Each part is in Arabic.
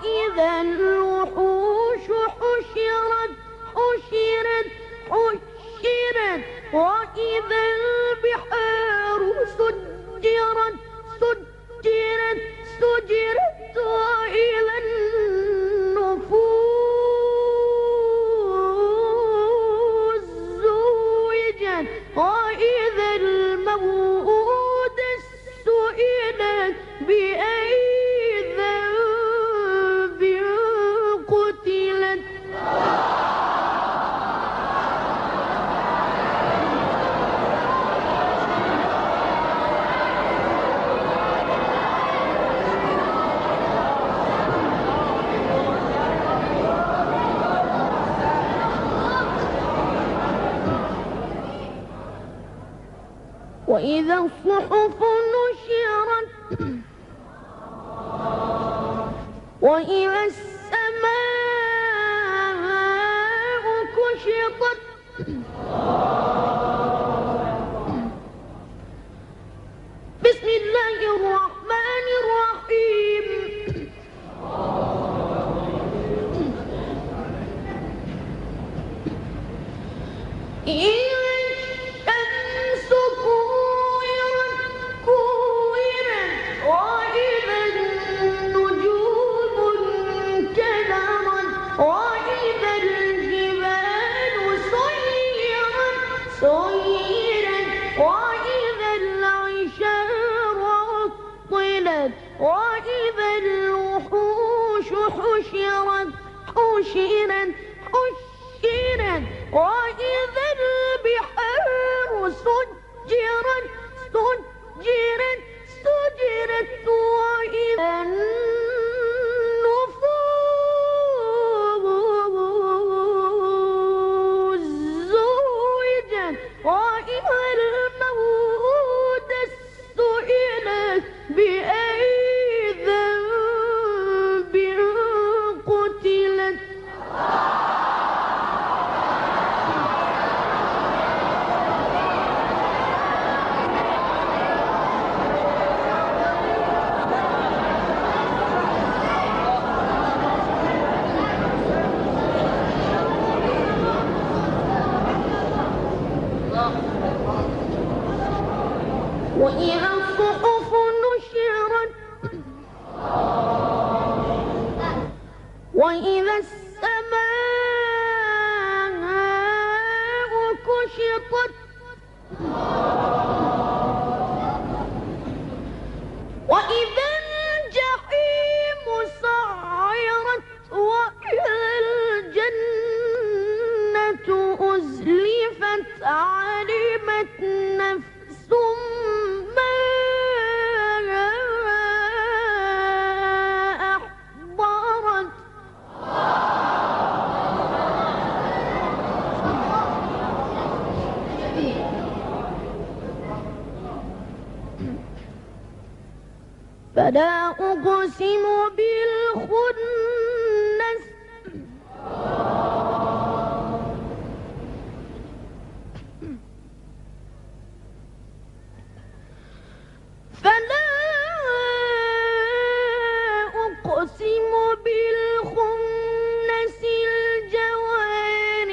وإذا الوحوش حشرت حشرت حشرت وإذا البحار سجرت سجرت سجرت وإذا النفوس زوجت وإذا الموءودة سئلت بأي ذنب قتلت. وإذا الصحف نشرت وإذا السماء كشطت بسم الله الرحمن الرحيم. وإذا الوحوش حشرت حشرت حشرت وإذا البحار سجرت سجرت سجرت وإذا النفوس زوجت وإذا الموءودة سئلت بأي ذنب قتلت. وإذا الصحف نشرت وإذا السماء كشطت وإذا الجحيم سعرت وإذا الجنة أزلفت علمت نفس ما أحضرت. فلا أقسم بالخنس فلا أقسم بالخنس الجوار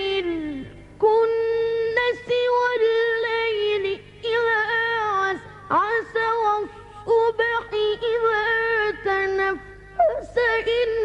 الكنس والليل إذا عسعس والصبح إذا تنفس